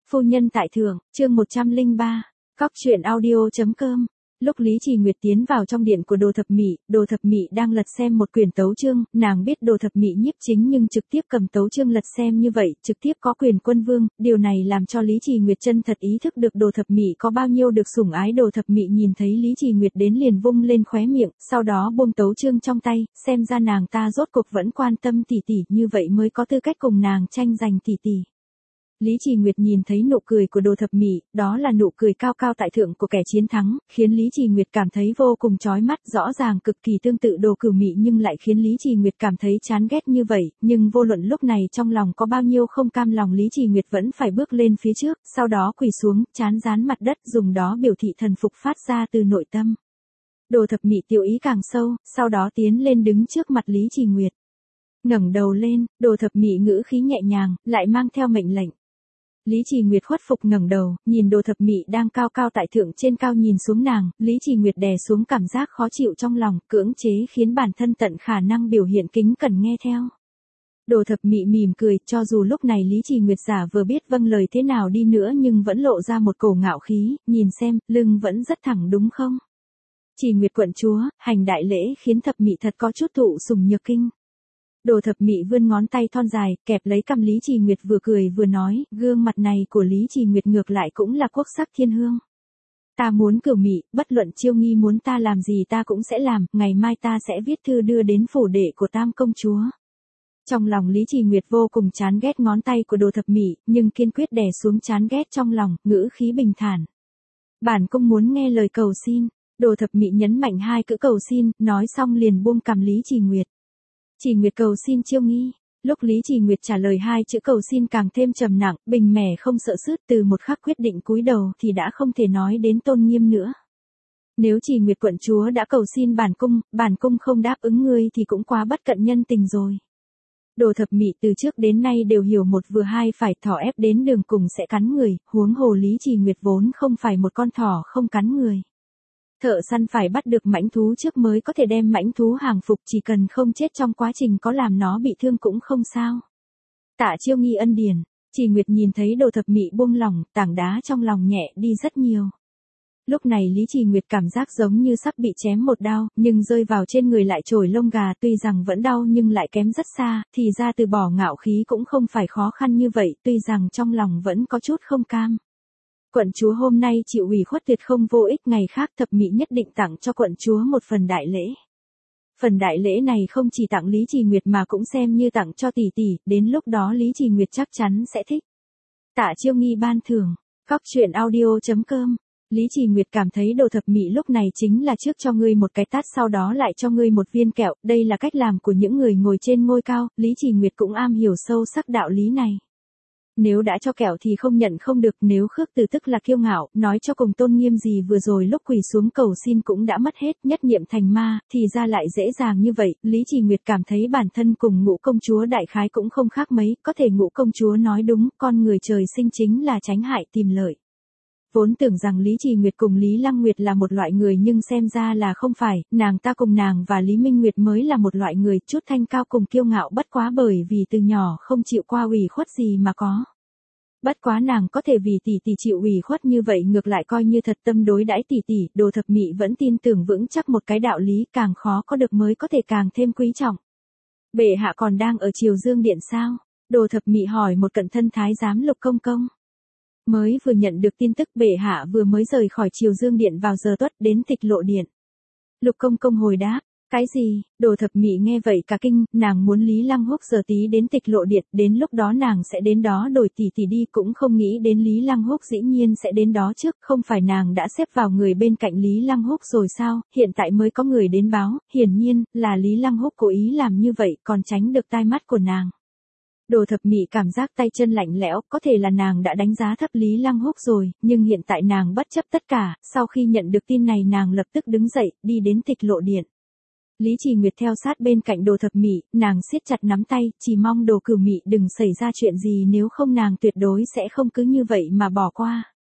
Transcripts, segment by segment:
Phu nhân tại thượng, chương 103, Cóc truyện audio.com. Lúc Lý Trì Nguyệt tiến vào trong điện của Đồ Thập Mị đang lật xem một quyển tấu chương, nàng biết Đồ Thập Mị nhiếp chính nhưng trực tiếp cầm tấu chương lật xem như vậy, trực tiếp có quyền quân vương, điều này làm cho Lý Trì Nguyệt chân thật ý thức được Đồ Thập Mị có bao nhiêu được sủng ái. Đồ Thập Mị nhìn thấy Lý Trì Nguyệt đến liền vung lên khóe miệng, sau đó buông tấu chương trong tay, xem ra nàng ta rốt cuộc vẫn quan tâm tỷ tỷ, như vậy mới có tư cách cùng nàng tranh giành tỷ tỷ. Lý Trì Nguyệt nhìn thấy nụ cười của Đồ Thập Mị, đó là nụ cười cao cao tại thượng của kẻ chiến thắng, khiến Lý Trì Nguyệt cảm thấy vô cùng chói mắt, rõ ràng cực kỳ tương tự Đồ Cửu Mị nhưng lại khiến Lý Trì Nguyệt cảm thấy chán ghét như vậy, nhưng vô luận lúc này trong lòng có bao nhiêu không cam lòng, Lý Trì Nguyệt vẫn phải bước lên phía trước, sau đó quỳ xuống, trán dán mặt đất, dùng đó biểu thị thần phục phát ra từ nội tâm. Đồ Thập Mị tiểu ý càng sâu, sau đó tiến lên đứng trước mặt Lý Trì Nguyệt. Ngẩng đầu lên, Đồ Thập Mị ngữ khí nhẹ nhàng, lại mang theo mệnh lệnh. Lý Trì Nguyệt khuất phục ngẩng đầu, nhìn Đồ Thập Mị đang cao cao tại thượng trên cao nhìn xuống nàng, Lý Trì Nguyệt đè xuống cảm giác khó chịu trong lòng, cưỡng chế khiến bản thân tận khả năng biểu hiện kính cẩn nghe theo. Đồ Thập Mị mỉm cười, cho dù lúc này Lý Trì Nguyệt giả vừa biết vâng lời thế nào đi nữa nhưng vẫn lộ ra một cổ ngạo khí, nhìn xem, lưng vẫn rất thẳng đúng không? Trì Nguyệt quận chúa, hành đại lễ khiến Thập Mị thật có chút thụ sủng nhược kinh. Đồ Thập Mị vươn ngón tay thon dài, kẹp lấy cằm Lý Trì Nguyệt vừa cười vừa nói, gương mặt này của Lý Trì Nguyệt ngược lại cũng là quốc sắc thiên hương. Ta muốn Cửu Mị, bất luận Chiêu Nghi muốn ta làm gì ta cũng sẽ làm, ngày mai ta sẽ viết thư đưa đến phủ đệ của Tam công chúa. Trong lòng Lý Trì Nguyệt vô cùng chán ghét ngón tay của Đồ Thập Mị, nhưng kiên quyết đè xuống chán ghét trong lòng, ngữ khí bình thản. Bản cung muốn nghe lời cầu xin. Đồ Thập Mị nhấn mạnh hai chữ cầu xin, nói xong liền buông cằm Lý Trì Nguyệt. Trì Nguyệt cầu xin Chiêu Nghi. Lúc Lý Trì Nguyệt trả lời hai chữ cầu xin càng thêm trầm nặng, bình mẻ không sợ sứt, từ một khắc quyết định cúi đầu thì đã không thể nói đến tôn nghiêm nữa. Nếu Trì Nguyệt quận chúa đã cầu xin bản cung không đáp ứng ngươi thì cũng quá bất cận nhân tình rồi. Đồ Thập Mị từ trước đến nay đều hiểu một vừa hai phải, thỏ ép đến đường cùng sẽ cắn người, huống hồ Lý Trì Nguyệt vốn không phải một con thỏ không cắn người. Thợ săn phải bắt được mãnh thú trước mới có thể đem mãnh thú hàng phục, chỉ cần không chết trong quá trình có làm nó bị thương cũng không sao. Tạ Chiêu Nghi ân điển. Trì Nguyệt nhìn thấy Đồ Thập Mị buông lỏng, tảng đá trong lòng nhẹ đi rất nhiều. Lúc này Lý Trì Nguyệt cảm giác giống như sắp bị chém một đao, nhưng rơi vào trên người lại trồi lông gà, tuy rằng vẫn đau nhưng lại kém rất xa, thì ra từ bỏ ngạo khí cũng không phải khó khăn như vậy, tuy rằng trong lòng vẫn có chút không cam. Quận chúa hôm nay chịu ủy khuất tuyệt không vô ích, ngày khác Thập Mị nhất định tặng cho quận chúa một phần đại lễ. Phần đại lễ này không chỉ tặng Lý Trì Nguyệt mà cũng xem như tặng cho tỷ tỷ, đến lúc đó Lý Trì Nguyệt chắc chắn sẽ thích. Tạ Chiêu Nghi ban thưởng. Cóc truyện audio.com. Lý Trì Nguyệt cảm thấy Đồ Thập Mị lúc này chính là trước cho ngươi một cái tát sau đó lại cho ngươi một viên kẹo, đây là cách làm của những người ngồi trên ngôi cao, Lý Trì Nguyệt cũng am hiểu sâu sắc đạo lý này. Nếu đã cho kẹo thì không nhận không được, nếu khước từ tức là kiêu ngạo, nói cho cùng tôn nghiêm gì vừa rồi lúc quỳ xuống cầu xin cũng đã mất hết, nhất niệm thành ma, thì ra lại dễ dàng như vậy, Lý Trì Nguyệt cảm thấy bản thân cùng Ngũ công chúa đại khái cũng không khác mấy, có thể Ngũ công chúa nói đúng, con người trời sinh chính là tránh hại tìm lợi. Vốn tưởng rằng Lý Trì Nguyệt cùng Lý Lăng Nguyệt là một loại người nhưng xem ra là không phải, nàng ta cùng nàng và Lý Minh Nguyệt mới là một loại người, chút thanh cao cùng kiêu ngạo bất quá bởi vì từ nhỏ không chịu qua ủy khuất gì mà có. Bất quá nàng có thể vì tỷ tỷ chịu ủy khuất như vậy ngược lại coi như thật tâm đối đãi tỷ tỷ, Đồ Thập Mị vẫn tin tưởng vững chắc một cái đạo lý, càng khó có được mới có thể càng thêm quý trọng. Bệ hạ còn đang ở Triều Dương Điện sao? Đồ Thập Mị hỏi một cận thân thái giám Lục Công Công. Mới vừa nhận được tin tức bệ hạ vừa mới rời khỏi Triều Dương Điện vào giờ tuất đến Tịch Lộ Điện. Lục Công Công hồi đáp, cái gì? Đồ Thập Mị nghe vậy cả kinh, nàng muốn Lý Lăng Húc giờ tí đến Tịch Lộ Điện, đến lúc đó nàng sẽ đến đó đổi tỷ tỷ đi, cũng không nghĩ đến Lý Lăng Húc dĩ nhiên sẽ đến đó trước, không phải nàng đã xếp vào người bên cạnh Lý Lăng Húc rồi sao, hiện tại mới có người đến báo, hiển nhiên là Lý Lăng Húc cố ý làm như vậy còn tránh được tai mắt của nàng. Đồ Thập Mị cảm giác tay chân lạnh lẽo, có thể là nàng đã đánh giá thấp Lý Lăng Húc rồi, nhưng hiện tại nàng bất chấp tất cả, sau khi nhận được tin này nàng lập tức đứng dậy, đi đến Tịch Lộ Điện. Lý Trì Nguyệt theo sát bên cạnh Đồ Thập Mị, nàng siết chặt nắm tay, chỉ mong Đồ Cửu Mị đừng xảy ra chuyện gì, nếu không nàng tuyệt đối sẽ không cứ như vậy mà bỏ qua.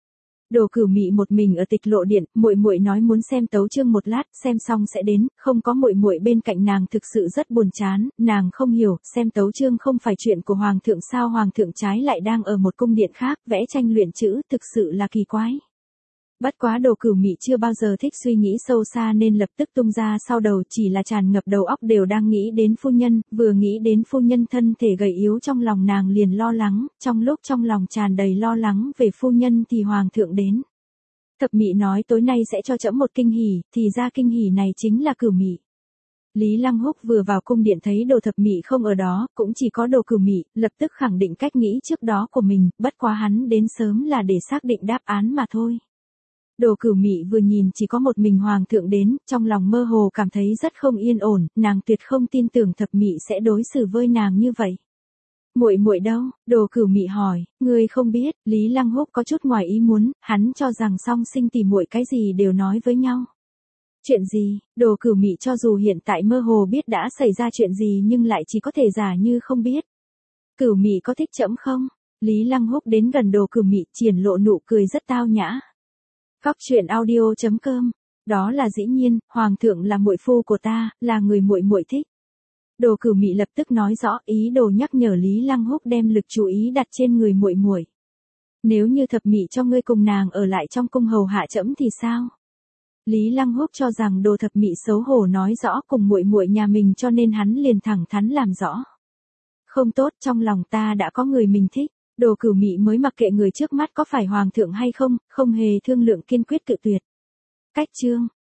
Đồ Cửu Mị một mình ở Tịch Lộ Điện, muội muội nói muốn xem tấu chương một lát, xem xong sẽ đến, không có muội muội bên cạnh nàng thực sự rất buồn chán, nàng không hiểu, xem tấu chương không phải chuyện của hoàng thượng sao, hoàng thượng trái lại đang ở một cung điện khác, vẽ tranh luyện chữ, thực sự là kỳ quái. Bất quá Đồ Cửu Mị chưa bao giờ thích suy nghĩ sâu xa nên lập tức tung ra sau đầu, chỉ là tràn ngập đầu óc đều đang nghĩ đến phu nhân, vừa nghĩ đến phu nhân thân thể gầy yếu trong lòng nàng liền lo lắng, trong lúc trong lòng tràn đầy lo lắng về phu nhân thì hoàng thượng đến. Thập Mị nói tối nay sẽ cho trẫm một kinh hỉ, thì ra kinh hỉ này chính là Cửu Mị. Lý Lăng Húc vừa vào cung điện thấy Đồ Thập Mị không ở đó, cũng chỉ có Đồ Cửu Mị, lập tức khẳng định cách nghĩ trước đó của mình, bất quá hắn đến sớm là để xác định đáp án mà thôi. Đồ Cửu Mị vừa nhìn chỉ có một mình hoàng thượng đến, trong lòng mơ hồ cảm thấy rất không yên ổn, nàng tuyệt không tin tưởng Thập Mị sẽ đối xử với nàng như vậy. Muội muội đâu? Đồ Cửu Mị hỏi, ngươi không biết? Lý Lăng Húc có chút ngoài ý muốn, hắn cho rằng song sinh tỷ muội cái gì đều nói với nhau. Chuyện gì? Đồ Cửu Mị cho dù hiện tại mơ hồ biết đã xảy ra chuyện gì nhưng lại chỉ có thể giả như không biết. Cửu Mị có thích trẫm không? Lý Lăng Húc đến gần Đồ Cửu Mị, triển lộ nụ cười rất tao nhã. Cóc truyện audio.com. Đó là dĩ nhiên, hoàng thượng là muội phu của ta, là người muội muội thích. Đồ Cửu Mị lập tức nói rõ ý đồ nhắc nhở Lý Lăng Húc đem lực chú ý đặt trên người muội muội. Nếu như Thập Mị cho ngươi cùng nàng ở lại trong cung hầu hạ trẫm thì sao? Lý Lăng Húc cho rằng Đồ Thập Mị xấu hổ nói rõ cùng muội muội nhà mình cho nên hắn liền thẳng thắn làm rõ. Không tốt, trong lòng ta đã có người mình thích. Đồ Cửu Mị mới mặc kệ người trước mắt có phải hoàng thượng hay không, không hề thương lượng kiên quyết cự tuyệt. Cách chương